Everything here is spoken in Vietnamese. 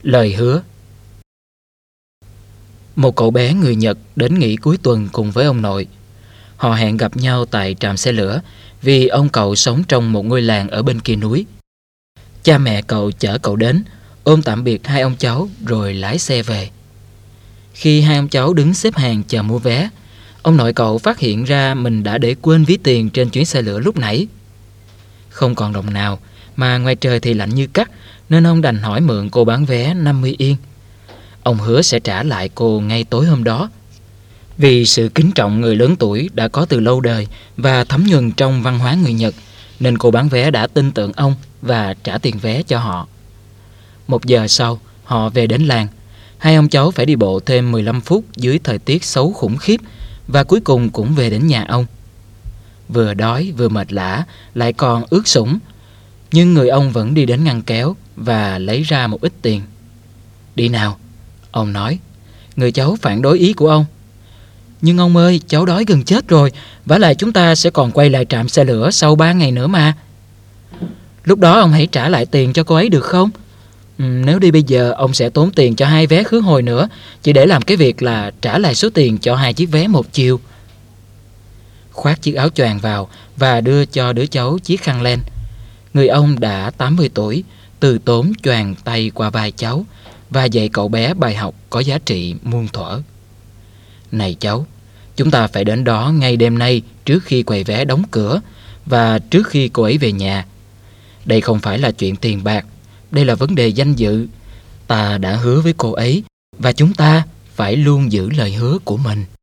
Lời hứa. Một cậu bé người Nhật đến nghỉ cuối tuần cùng với ông nội. Họ hẹn gặp nhau tại trạm xe lửa vì ông cậu sống trong một ngôi làng ở bên kia núi. Cha mẹ cậu chở cậu đến, ôm tạm biệt hai ông cháu rồi lái xe về. Khi hai ông cháu đứng xếp hàng chờ mua vé, ông nội cậu phát hiện ra mình đã để quên ví tiền trên chuyến xe lửa lúc nãy. Không còn đồng nào, mà ngoài trời thì lạnh như cắt, nên ông đành hỏi mượn cô bán vé 50 yên. Ông hứa sẽ trả lại cô ngay tối hôm đó. Vì sự kính trọng người lớn tuổi đã có từ lâu đời và thấm nhuần trong văn hóa người Nhật, nên cô bán vé đã tin tưởng ông và trả tiền vé cho họ. 1 giờ sau, họ về đến làng. Hai ông cháu phải đi bộ thêm 15 phút dưới thời tiết xấu khủng khiếp và cuối cùng cũng về đến nhà ông. Vừa đói vừa mệt lả, lại còn ướt sũng, nhưng người ông vẫn đi đến ngăn kéo và lấy ra một ít tiền. "Đi nào," ông nói. Người cháu phản đối ý của ông. "Nhưng ông ơi, cháu đói gần chết rồi, vả lại chúng ta sẽ còn quay lại trạm xe lửa sau 3 ngày nữa mà." "Lúc đó ông hãy trả lại tiền cho cô ấy được không? Nếu đi bây giờ, ông sẽ tốn tiền cho 2 vé khứ hồi nữa, chỉ để làm cái việc là trả lại số tiền cho 2 chiếc vé một chiều." Khoác chiếc áo choàng vào và đưa cho đứa cháu chiếc khăn len. Người ông đã 80 tuổi, từ tốn choàng tay qua vai cháu và dạy cậu bé bài học có giá trị muôn thuở. "Này cháu, chúng ta phải đến đó ngay đêm nay trước khi quầy vé đóng cửa và trước khi cô ấy về nhà. Đây không phải là chuyện tiền bạc, đây là vấn đề danh dự. Ta đã hứa với cô ấy và chúng ta phải luôn giữ lời hứa của mình."